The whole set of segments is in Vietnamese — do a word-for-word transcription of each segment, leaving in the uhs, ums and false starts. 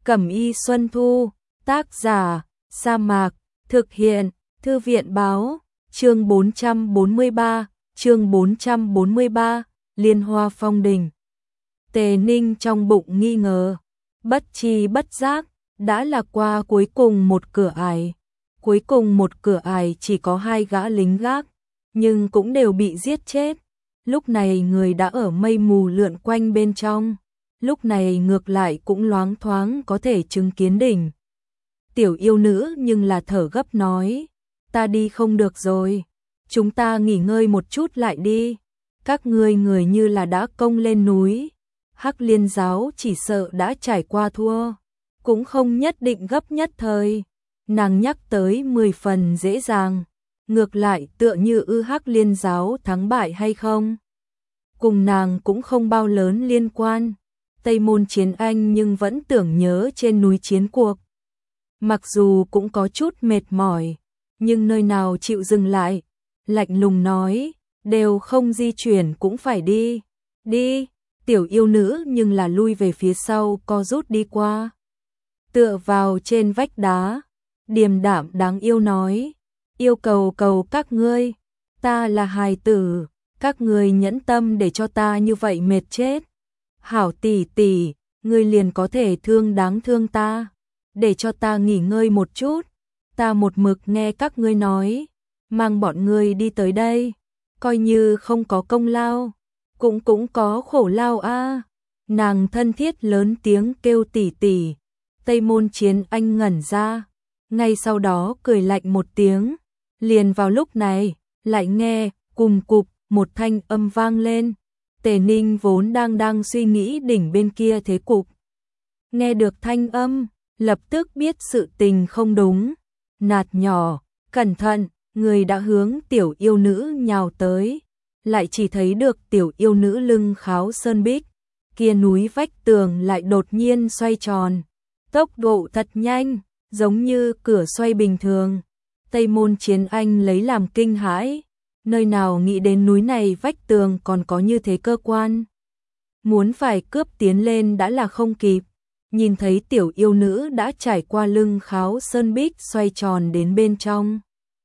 Cẩm y Xuân Thu, tác giả, Sa Mạc, thực hiện, Thư viện báo, chương bốn trăm bốn mươi ba, chương bốn trăm bốn mươi ba, Liên Hoa Phong Đình. Tề Ninh trong bụng nghi ngờ, bất tri bất giác, đã là qua cuối cùng một cửa ải. Cuối cùng một cửa ải chỉ có hai gã lính gác, nhưng cũng đều bị giết chết. Lúc này người đã ở mây mù lượn quanh bên trong, lúc này ngược lại cũng loáng thoáng có thể chứng kiến đỉnh. Tiểu yêu nữ nhưng là thở gấp nói, ta đi không được rồi, chúng ta nghỉ ngơi một chút lại đi. Các ngươi người như là đã công lên núi, Hắc Liên giáo chỉ sợ đã trải qua thua, cũng không nhất định gấp nhất thời. Nàng nhắc tới mười phần dễ dàng, ngược lại tựa như ư Hắc Liên giáo thắng bại hay không, cùng nàng cũng không bao lớn liên quan. Tây Môn Chiến Anh nhưng vẫn tưởng nhớ trên núi chiến cuộc. Mặc dù cũng có chút mệt mỏi, nhưng nơi nào chịu dừng lại, lạnh lùng nói, đều không di chuyển cũng phải đi. Đi, tiểu yêu nữ nhưng là lui về phía sau co rút đi qua. Tựa vào trên vách đá, điềm đạm đáng yêu nói, yêu cầu cầu các ngươi, ta là hài tử, các ngươi nhẫn tâm để cho ta như vậy mệt chết. Hảo tỷ tỷ, ngươi liền có thể thương đáng thương ta, để cho ta nghỉ ngơi một chút, ta một mực nghe các ngươi nói, mang bọn ngươi đi tới đây, coi như không có công lao, cũng cũng có khổ lao a. À. Nàng thân thiết lớn tiếng kêu tỷ tỷ. Tây Môn Chiến Anh ngẩn ra, ngay sau đó cười lạnh một tiếng, liền vào lúc này, lại nghe cùng cục một thanh âm vang lên. Tề Ninh vốn đang đang suy nghĩ đỉnh bên kia thế cục, nghe được thanh âm, lập tức biết sự tình không đúng. Nạt nhỏ, cẩn thận, người đã hướng tiểu yêu nữ nhào tới, lại chỉ thấy được tiểu yêu nữ lưng kháo sơn bích, kia núi vách tường lại đột nhiên xoay tròn, tốc độ thật nhanh, giống như cửa xoay bình thường. Tây Môn Chiến Anh lấy làm kinh hãi, nơi nào nghĩ đến núi này vách tường còn có như thế cơ quan. Muốn phải cướp tiến lên đã là không kịp, nhìn thấy tiểu yêu nữ đã trải qua lưng kháo sơn bích xoay tròn đến bên trong.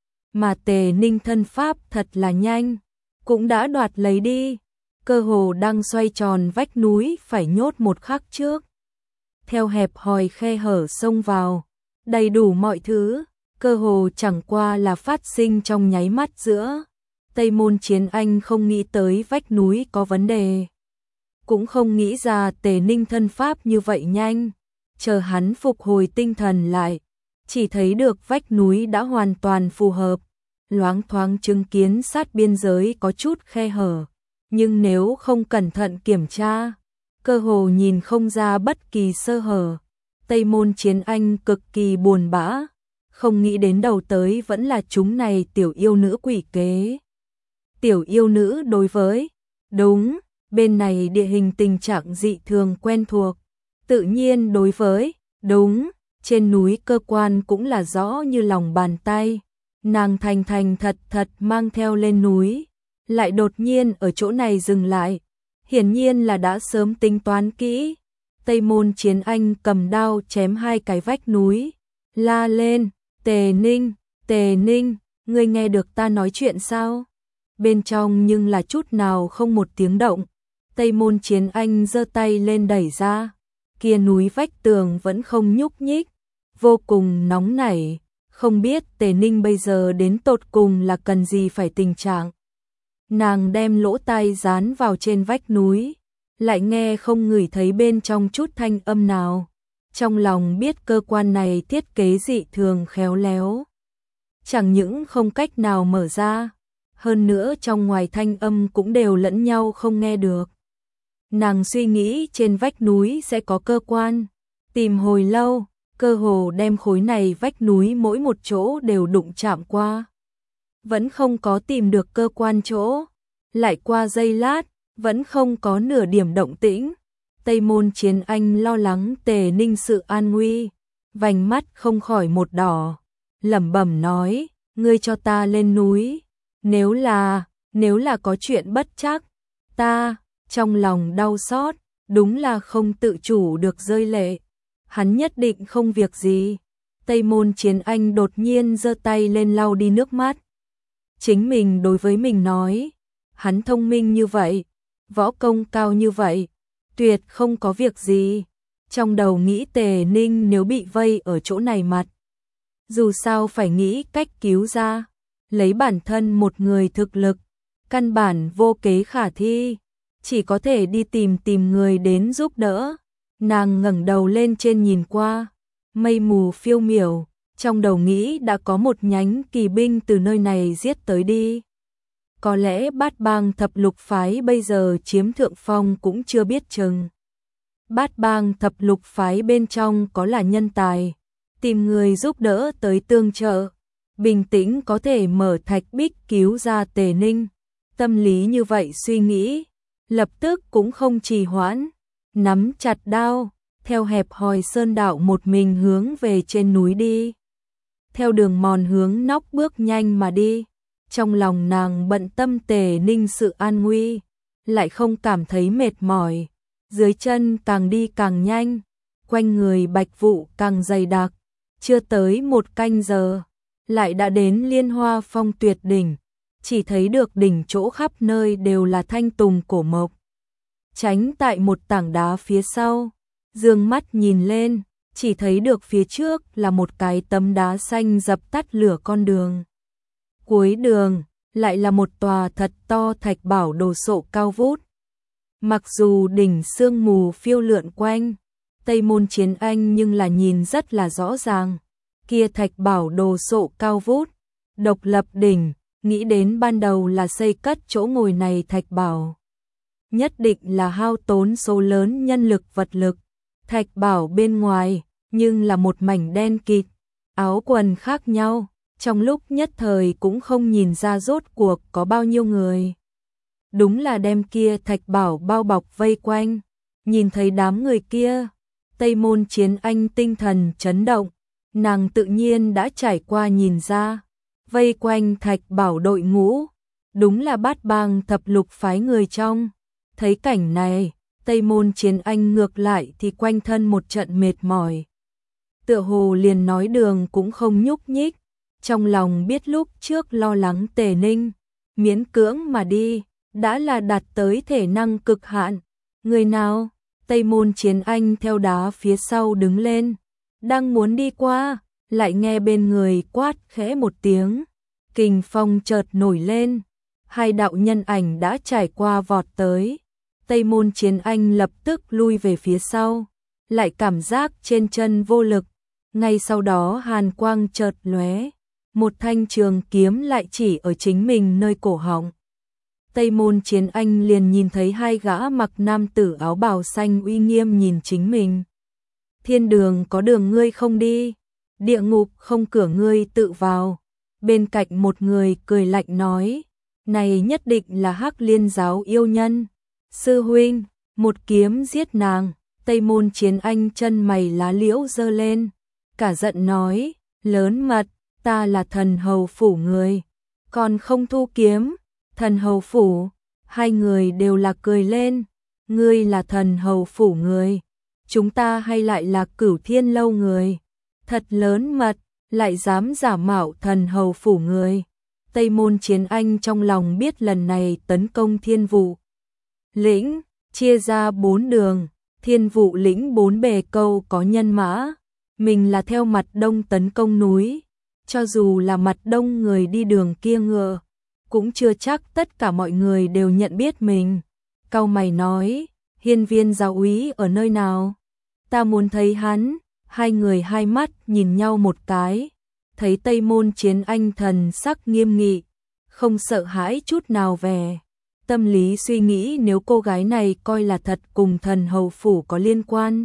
Mà Tề Ninh thân pháp thật là nhanh, cũng đã đoạt lấy đi, cơ hồ đang xoay tròn vách núi phải nhốt một khắc trước. Theo hẹp hòi khe hở xông vào, đầy đủ mọi thứ, cơ hồ chẳng qua là phát sinh trong nháy mắt giữa. Tây Môn Chiến Anh không nghĩ tới vách núi có vấn đề, cũng không nghĩ ra Tề Ninh thân pháp như vậy nhanh. Chờ hắn phục hồi tinh thần lại, chỉ thấy được vách núi đã hoàn toàn phù hợp, loáng thoáng chứng kiến sát biên giới có chút khe hở, nhưng nếu không cẩn thận kiểm tra, cơ hồ nhìn không ra bất kỳ sơ hở. Tây Môn Chiến Anh cực kỳ buồn bã, không nghĩ đến đầu tới vẫn là chúng này tiểu yêu nữ quỷ kế. Tiểu yêu nữ đối với, đúng, bên này địa hình tình trạng dị thường quen thuộc, tự nhiên đối với, đúng, trên núi cơ quan cũng là rõ như lòng bàn tay. Nàng thành thành thật thật mang theo lên núi, lại đột nhiên ở chỗ này dừng lại, hiển nhiên là đã sớm tính toán kỹ. Tây Môn Chiến Anh cầm đao chém hai cái vách núi, la lên, Tề Ninh, Tề Ninh, ngươi nghe được ta nói chuyện sao? Bên trong nhưng là chút nào không một tiếng động. Tây Môn Chiến Anh giơ tay lên đẩy ra, kia núi vách tường vẫn không nhúc nhích, vô cùng nóng nảy, không biết Tề Ninh bây giờ đến tột cùng là cần gì phải tình trạng. Nàng đem lỗ tai dán vào trên vách núi, lại nghe không ngửi thấy bên trong chút thanh âm nào. Trong lòng biết cơ quan này thiết kế dị thường khéo léo, chẳng những không cách nào mở ra, hơn nữa trong ngoài thanh âm cũng đều lẫn nhau không nghe được. Nàng suy nghĩ trên vách núi sẽ có cơ quan, tìm hồi lâu, cơ hồ đem khối này vách núi mỗi một chỗ đều đụng chạm qua, vẫn không có tìm được cơ quan chỗ. Lại qua giây lát, vẫn không có nửa điểm động tĩnh. Tây Môn Chiến Anh lo lắng Tề Ninh sự an nguy, vành mắt không khỏi một đỏ, lẩm bẩm nói, ngươi cho ta lên núi, nếu là, nếu là có chuyện bất trắc, ta, trong lòng đau xót, đúng là không tự chủ được rơi lệ. hắn nhất định không việc gì. Tây Môn Chiến Anh đột nhiên giơ tay lên lau đi nước mắt. Chính mình đối với mình nói, hắn thông minh như vậy, võ công cao như vậy, tuyệt không có việc gì. Trong đầu nghĩ Tề Ninh nếu bị vây ở chỗ này mặt, dù sao phải nghĩ cách cứu ra, lấy bản thân một người thực lực, căn bản vô kế khả thi, chỉ có thể đi tìm tìm người đến giúp đỡ. Nàng ngẩng đầu lên trên nhìn qua, mây mù phiêu miểu, trong đầu nghĩ đã có một nhánh kỳ binh từ nơi này giết tới đi. Có lẽ Bát Bang Thập Lục phái bây giờ chiếm thượng phong cũng chưa biết chừng. Bát Bang Thập Lục phái bên trong có là nhân tài, tìm người giúp đỡ tới tương trợ, bình tĩnh có thể mở thạch bích cứu ra Tề Ninh. Tâm lý như vậy suy nghĩ, lập tức cũng không trì hoãn, nắm chặt đao, theo hẹp hòi sơn đạo một mình hướng về trên núi đi. Theo đường mòn hướng nóc bước nhanh mà đi, trong lòng nàng bận tâm Tề Ninh sự an nguy, lại không cảm thấy mệt mỏi, dưới chân càng đi càng nhanh, quanh người bạch vụ càng dày đặc, chưa tới một canh giờ, lại đã đến Liên Hoa Phong tuyệt đỉnh, chỉ thấy được đỉnh chỗ khắp nơi đều là thanh tùng cổ mộc. Tránh tại một tảng đá phía sau, dương mắt nhìn lên, chỉ thấy được phía trước là một cái tấm đá xanh dập tắt lửa con đường. Cuối đường, lại là một tòa thật to thạch bảo đồ sộ cao vút. Mặc dù đỉnh sương mù phiêu lượn quanh, Tây Môn Chiến Anh nhưng là nhìn rất là rõ ràng. Kia thạch bảo đồ sộ cao vút, độc lập đỉnh, nghĩ đến ban đầu là xây cất chỗ ngồi này thạch bảo. Nhất định là hao tốn số lớn nhân lực vật lực. Thạch bảo bên ngoài, nhưng là một mảnh đen kịt, áo quần khác nhau, trong lúc nhất thời cũng không nhìn ra rốt cuộc có bao nhiêu người. Đúng là đem kia thạch bảo bao bọc vây quanh, nhìn thấy đám người kia, Tây Môn Chiến Anh tinh thần chấn động, nàng tự nhiên đã trải qua nhìn ra, vây quanh thạch bảo đội ngũ, đúng là Bát Bang Thập Lục phái người trong. Thấy cảnh này, Tây Môn Chiến Anh ngược lại thì quanh thân một trận mệt mỏi. Tựa hồ liền nói đường cũng không nhúc nhích, trong lòng biết lúc trước lo lắng Tề Ninh, miễn cưỡng mà đi, đã là đạt tới thể năng cực hạn. Người nào? Tây Môn Chiến Anh theo đá phía sau đứng lên, đang muốn đi qua, lại nghe bên người quát khẽ một tiếng, kình phong chợt nổi lên, hai đạo nhân ảnh đã trải qua vọt tới. Tây Môn Chiến Anh lập tức lui về phía sau, lại cảm giác trên chân vô lực, ngay sau đó hàn quang chợt lóe, một thanh trường kiếm lại chỉ ở chính mình nơi cổ họng. Tây Môn Chiến Anh liền nhìn thấy hai gã mặc nam tử áo bào xanh uy nghiêm nhìn chính mình. Thiên đường có đường ngươi không đi, địa ngục không cửa ngươi tự vào. Bên cạnh một người cười lạnh nói, này nhất định là Hắc Liên giáo yêu nhân. Sư huynh, một kiếm giết nàng. Tây Môn Chiến Anh chân mày lá liễu giơ lên, cả giận nói, lớn mật, ta là thần hầu phủ người, còn không thu kiếm. Thần hầu phủ, hai người đều là cười lên, ngươi là thần hầu phủ người, chúng ta hay lại là Cửu Thiên lâu người, thật lớn mật, lại dám giả mạo thần hầu phủ người. Tây Môn Chiến Anh trong lòng biết lần này tấn công Thiên Vụ lĩnh, chia ra bốn đường, Thiên Vụ lĩnh bốn bề câu có nhân mã, mình là theo mặt đông tấn công núi, cho dù là mặt đông người đi đường kia ngựa, cũng chưa chắc tất cả mọi người đều nhận biết mình. Cau mày nói, Hiên Viên giáo úy ở nơi nào? Ta muốn thấy hắn. Hai người hai mắt nhìn nhau một cái, thấy Tây Môn Chiến Anh thần sắc nghiêm nghị, không sợ hãi chút nào về. Tâm lý suy nghĩ nếu cô gái này coi là thật cùng thần hầu phủ có liên quan,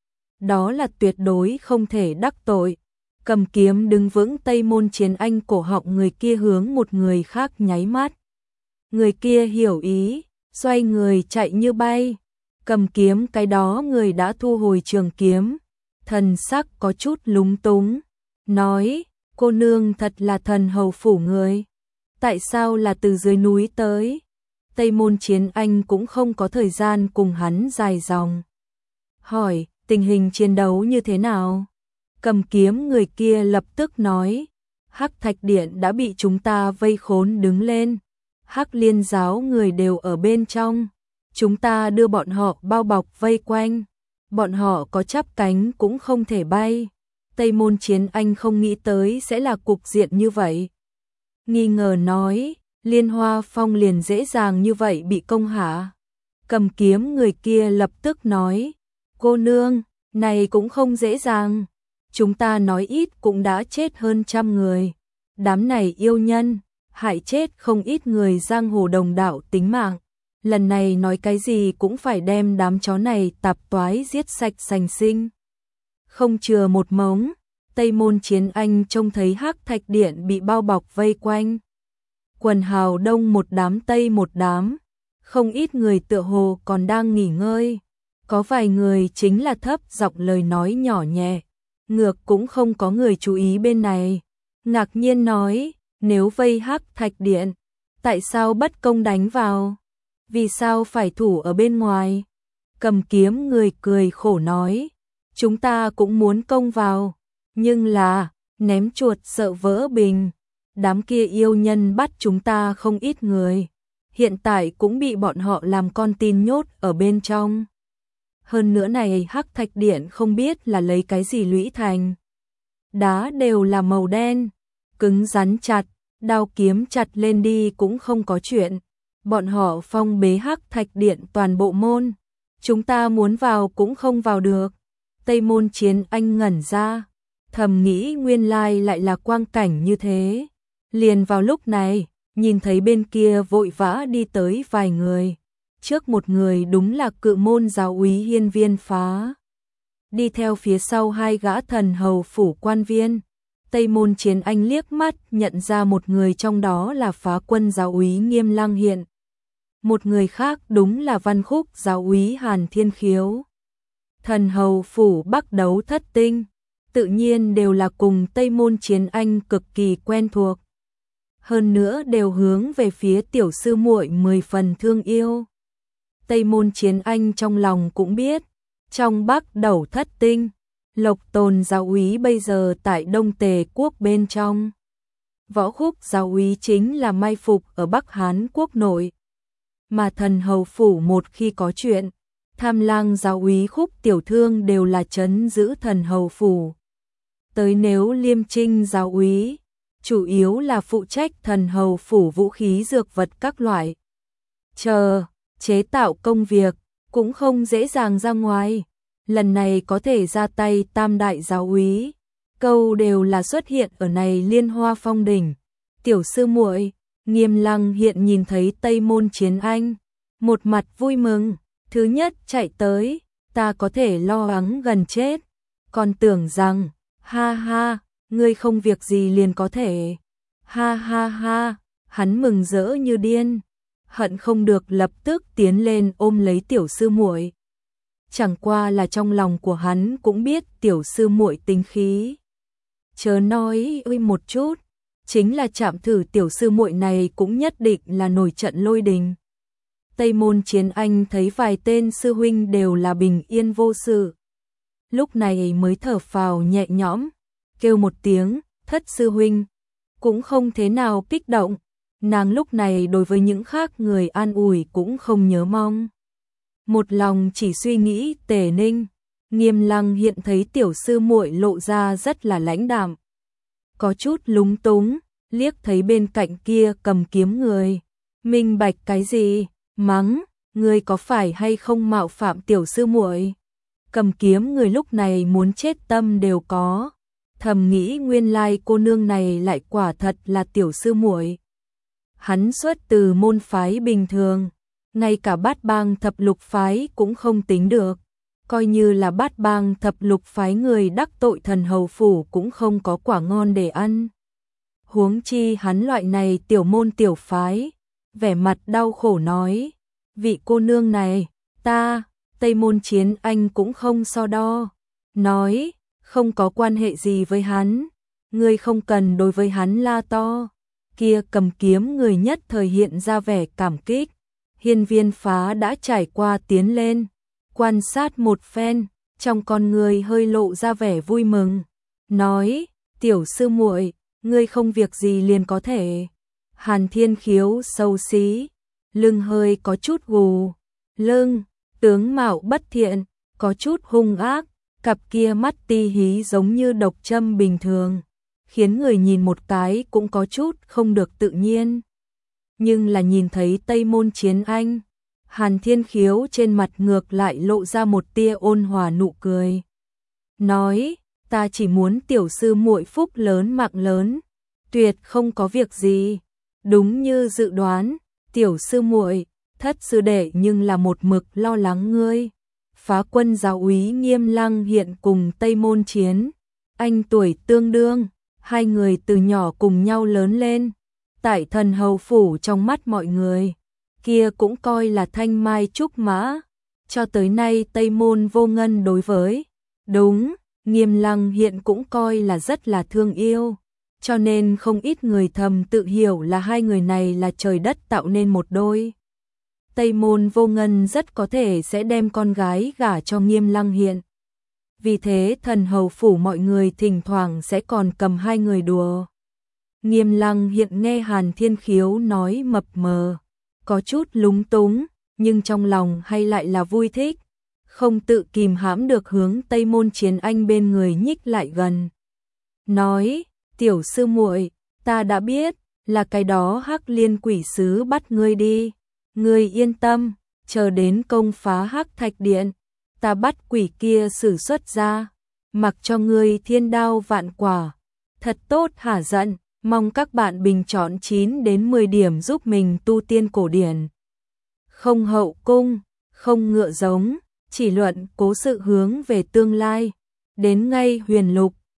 đó là tuyệt đối không thể đắc tội. Cầm kiếm đứng vững Tây Môn Chiến Anh cổ họng người kia hướng một người khác nháy mắt. Người kia hiểu ý, xoay người chạy như bay. Cầm kiếm cái đó người đã thu hồi trường kiếm, thần sắc có chút lúng túng, nói, cô nương thật là thần hầu phủ người, tại sao là từ dưới núi tới? Tây Môn Chiến Anh cũng không có thời gian cùng hắn dài dòng. Hỏi, tình hình chiến đấu như thế nào? Cầm kiếm người kia lập tức nói, Hắc Thạch Điện đã bị chúng ta vây khốn đứng lên, Hắc Liên giáo người đều ở bên trong, chúng ta đưa bọn họ bao bọc vây quanh, bọn họ có chắp cánh cũng không thể bay. Tây Môn Chiến Anh không nghĩ tới sẽ là cục diện như vậy. Nghi ngờ nói, Liên Hoa Phong liền dễ dàng như vậy bị công hả? Cầm kiếm người kia lập tức nói, cô nương, này cũng không dễ dàng. Chúng ta nói ít cũng đã chết hơn trăm người. Đám này yêu nhân, hại chết không ít người giang hồ đồng đạo tính mạng. Lần này nói cái gì cũng phải đem đám chó này tạp toái giết sạch sành sinh. Không chừa một mống, Tây Môn Chiến Anh trông thấy Hắc Thạch Điện bị bao bọc vây quanh. Quần hào đông một đám tây một đám, không ít người tựa hồ còn đang nghỉ ngơi. Có vài người chính là thấp giọng lời nói nhỏ nhẹ, ngược cũng không có người chú ý bên này. Ngạc nhiên nói, nếu vây Hắc Thạch Điện, tại sao bất công đánh vào? Vì sao phải thủ ở bên ngoài? Cầm kiếm người cười khổ nói, chúng ta cũng muốn công vào, nhưng là, ném chuột sợ vỡ bình. Đám kia yêu nhân bắt chúng ta không ít người, hiện tại cũng bị bọn họ làm con tin nhốt ở bên trong. Hơn nữa này Hắc Thạch Điện không biết là lấy cái gì lũy thành. Đá đều là màu đen, cứng rắn chặt, đao kiếm chặt lên đi cũng không có chuyện. Bọn họ phong bế Hắc Thạch Điện toàn bộ môn, chúng ta muốn vào cũng không vào được. Tây Môn Chiến Anh ngẩn ra, thầm nghĩ nguyên lai lại là quang cảnh như thế. Liền vào lúc này, nhìn thấy bên kia vội vã đi tới vài người. Trước một người đúng là cự môn giáo úy Hiên Viên Phá. Đi theo phía sau hai gã thần hầu phủ quan viên. Tây Môn Chiến Anh liếc mắt nhận ra một người trong đó là Phá Quân giáo úy Nghiêm Lăng Hiện. Một người khác đúng là Văn Khúc giáo úy Hàn Thiên Khiếu. Thần hầu phủ Bắc Đấu Thất Tinh, tự nhiên đều là cùng Tây Môn Chiến Anh cực kỳ quen thuộc. Hơn nữa đều hướng về phía tiểu sư muội mười phần thương yêu. Tây Môn Chiến Anh trong lòng cũng biết, trong Bắc Đấu Thất Tinh, Lộc Tồn giáo úy bây giờ tại Đông Tề quốc bên trong. Võ Khúc giáo úy chính là mai phục ở Bắc Hán quốc nội. Mà thần hầu phủ một khi có chuyện, Tham Lang giáo úy Khúc tiểu thương đều là trấn giữ thần hầu phủ. Tới nếu Liêm Trinh giáo úy, chủ yếu là phụ trách thần hầu phủ vũ khí dược vật các loại. Chờ, chế tạo công việc, cũng không dễ dàng ra ngoài. Lần này có thể ra tay tam đại giáo úy, câu đều là xuất hiện ở này Liên Hoa Phong đỉnh. Tiểu sư muội, Nghiêm Lăng Hiện nhìn thấy Tây Môn Chiến Anh, một mặt vui mừng, thứ nhất chạy tới, ta có thể lo lắng gần chết, còn tưởng rằng, ha ha, ngươi không việc gì liền có thể, ha ha ha, hắn mừng rỡ như điên, hận không được lập tức tiến lên ôm lấy tiểu sư muội. Chẳng qua là trong lòng của hắn cũng biết tiểu sư muội tính khí. Chớ nói ơi một chút, chính là chạm thử tiểu sư muội này cũng nhất định là nổi trận lôi đình. Tây Môn Chiến Anh thấy vài tên sư huynh đều là bình yên vô sự. Lúc này mới thở phào nhẹ nhõm, kêu một tiếng, Thất sư huynh, cũng không thế nào kích động. Nàng lúc này đối với những khác người an ủi cũng không nhớ mong. Một lòng chỉ suy nghĩ Tề Ninh. Nghiêm Lăng Hiện thấy tiểu sư muội lộ ra rất là lãnh đạm, có chút lúng túng, liếc thấy bên cạnh kia cầm kiếm người, minh bạch cái gì, mắng, ngươi có phải hay không mạo phạm tiểu sư muội? Cầm kiếm người lúc này muốn chết tâm đều có, thầm nghĩ nguyên lai cô nương này lại quả thật là tiểu sư muội. Hắn xuất từ môn phái bình thường, ngay cả Bát Bang Thập Lục phái cũng không tính được, coi như là Bát Bang Thập Lục phái người đắc tội thần hầu phủ cũng không có quả ngon để ăn. Huống chi hắn loại này tiểu môn tiểu phái, vẻ mặt đau khổ nói, vị cô nương này, ta, Tây Môn Chiến Anh cũng không so đo, nói, không có quan hệ gì với hắn, ngươi không cần đối với hắn la to. Kia cầm kiếm người nhất thời hiện ra vẻ cảm kích. Hiên Viên Phá đã trải qua tiến lên, quan sát một phen, trong con người hơi lộ ra vẻ vui mừng, nói, tiểu sư muội, ngươi không việc gì liền có thể. Hàn Thiên Khiếu xấu xí, lưng hơi có chút gù, lưng, tướng mạo bất thiện, có chút hung ác, cặp kia mắt ti hí giống như độc châm bình thường, khiến người nhìn một cái cũng có chút không được tự nhiên. Nhưng là nhìn thấy Tây Môn Chiến Anh, Hàn Thiên Khiếu trên mặt ngược lại lộ ra một tia ôn hòa nụ cười. Nói, ta chỉ muốn tiểu sư muội phúc lớn mạng lớn, tuyệt không có việc gì. Đúng như dự đoán, tiểu sư muội, thất sư đệ nhưng là một mực lo lắng ngươi. Phá quân giáo úy Nghiêm Lăng hiện cùng Tây Môn Chiến Anh tuổi tương đương, hai người từ nhỏ cùng nhau lớn lên. Tại Thần Hầu phủ trong mắt mọi người, kia cũng coi là thanh mai trúc mã. Cho tới nay Tây Môn Vô Ngân đối với, đúng, Nghiêm Lăng hiện cũng coi là rất là thương yêu. Cho nên không ít người thầm tự hiểu là hai người này là trời đất tạo nên một đôi. Tây Môn Vô Ngân rất có thể sẽ đem con gái gả cho Nghiêm Lăng hiện. Vì thế Thần Hầu phủ mọi người thỉnh thoảng sẽ còn cầm hai người đùa. Nghiêm Lăng hiện nghe Hàn Thiên Khiếu nói mập mờ, có chút lúng túng, nhưng trong lòng hay lại là vui thích, không tự kìm hãm được hướng Tây Môn Chiến Anh bên người nhích lại gần. Nói, tiểu sư muội, ta đã biết, là cái đó Hắc Liên quỷ sứ bắt ngươi đi. Ngươi yên tâm, chờ đến công phá Hắc Thạch Điện, ta bắt quỷ kia sử xuất ra, mặc cho ngươi thiên đao vạn quả. Thật tốt hả giận, mong các bạn bình chọn chín đến mười điểm giúp mình tu tiên cổ điển. Không hậu cung, không ngựa giống, chỉ luận cố sự hướng về tương lai. Đến ngay huyền lục,